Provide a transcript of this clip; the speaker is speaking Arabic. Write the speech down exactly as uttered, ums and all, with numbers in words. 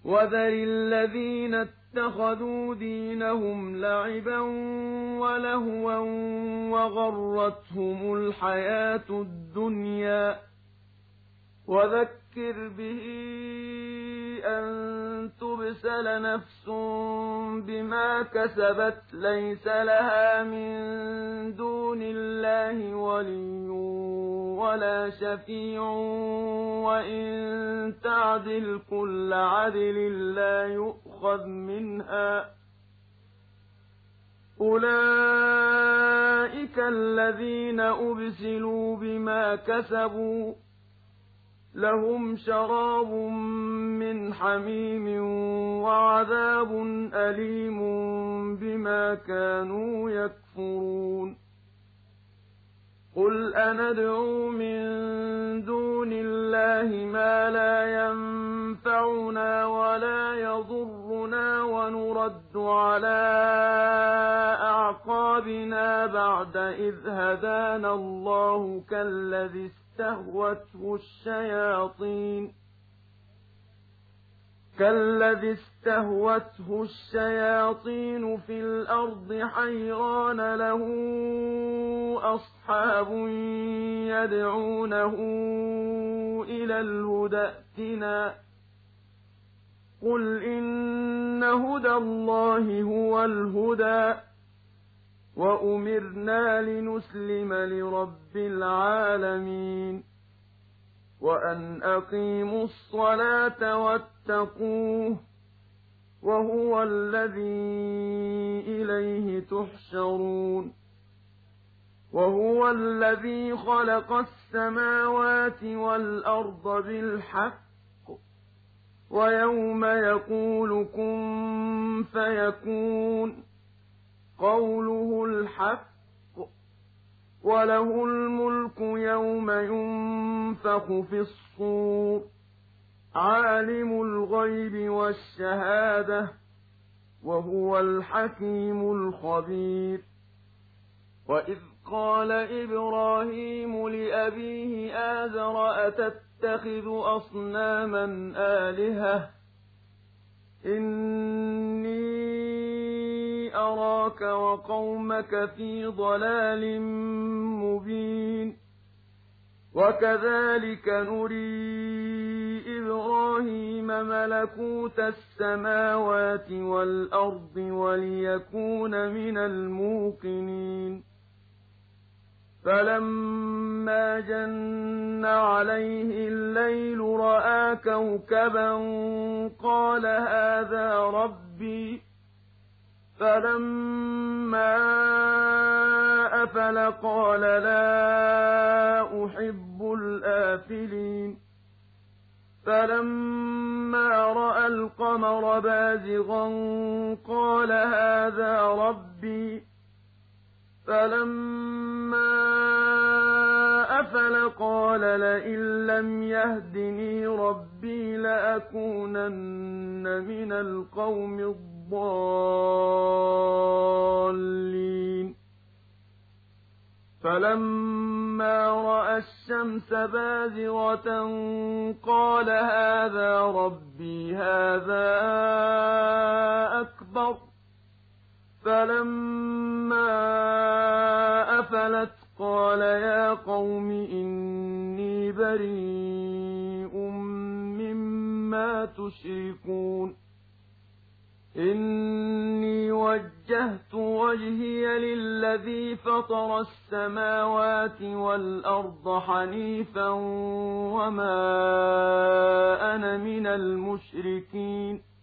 وَذَرِ الَّذِينَ اتَّخَذُوا دِينَهُمْ لَعِبًا وَلَهْوًا وَغَرَّتْهُمُ الْحَيَاةُ الدُّنْيَا وَذَكِّرْ بِهِ أَن تُبْسَلَ نَفْسٌ بِمَا كَسَبَتْ لَيْسَ لَهَا مِن دُونِ اللَّهِ وَلِيٌّ وَلَا شَفِيعٌ وَإِن تَعْدِلْ كُلَّ عَدْلٍ لَّا يُؤْخَذْ مِنْهَا أُولَٰئِكَ الَّذِينَ أُبْسِلُوا بِمَا كَسَبُوا لَهُمْ شَرَابٌ مِّنْ حَمِيمٍ وَعَذَابٌ أَلِيمٌ بِمَا كَانُوا يَكْفُرُونَ قُلْ أَنَدْعُو مِن دُونِ اللَّهِ مَا لَا يَنفَعُنَا وَلَا يَضُرُّنَا وَنُرَدُّ عَلَىٰ أَعْقَابِنَا بَعْدَ إِذْ هَدَانَا اللَّهُ كَالَّذِي اسْتَهْوَتْهُ الشَّيَاطِينُ كالذي استهوته الشياطين في الأرض حيران له أصحاب يدعونه إلى الهدى ائتنا قل إن هدى الله هو الهدى وأمرنا لنسلم لرب العالمين وأن أقيموا الصلاة واتقوه وهو الذي إليه تحشرون وهو الذي خلق السماوات والأرض بالحق ويوم يقول كن فيكون قوله الحق وله الملك يوم ينفخ في الصور عالم الغيب والشهادة وهو الحكيم الخبير وإذ قال إبراهيم لأبيه آزر أتتخذ أصناما آلهة إني أراك وقومك في ضلال مبين وكذلك نري إبراهيم ملكوت السماوات والأرض وليكون من الموقنين فلما جن عليه الليل رأى كوكبا قال هذا ربي فلما أفل قال لا أحب الآفلين فلما رأى القمر بازغا قال هذا ربي فلما أفل قال لئن لم يهدني ربي لأكونن من القوم الضالين فلما رأى الشمس بازغة قال هذا ربي هذا أكبر فلما أفلت قال يا قوم إني بريء مما تشركون إني وجهت وجهي للذي فطر السماوات والأرض حنيفا وما أنا من المشركين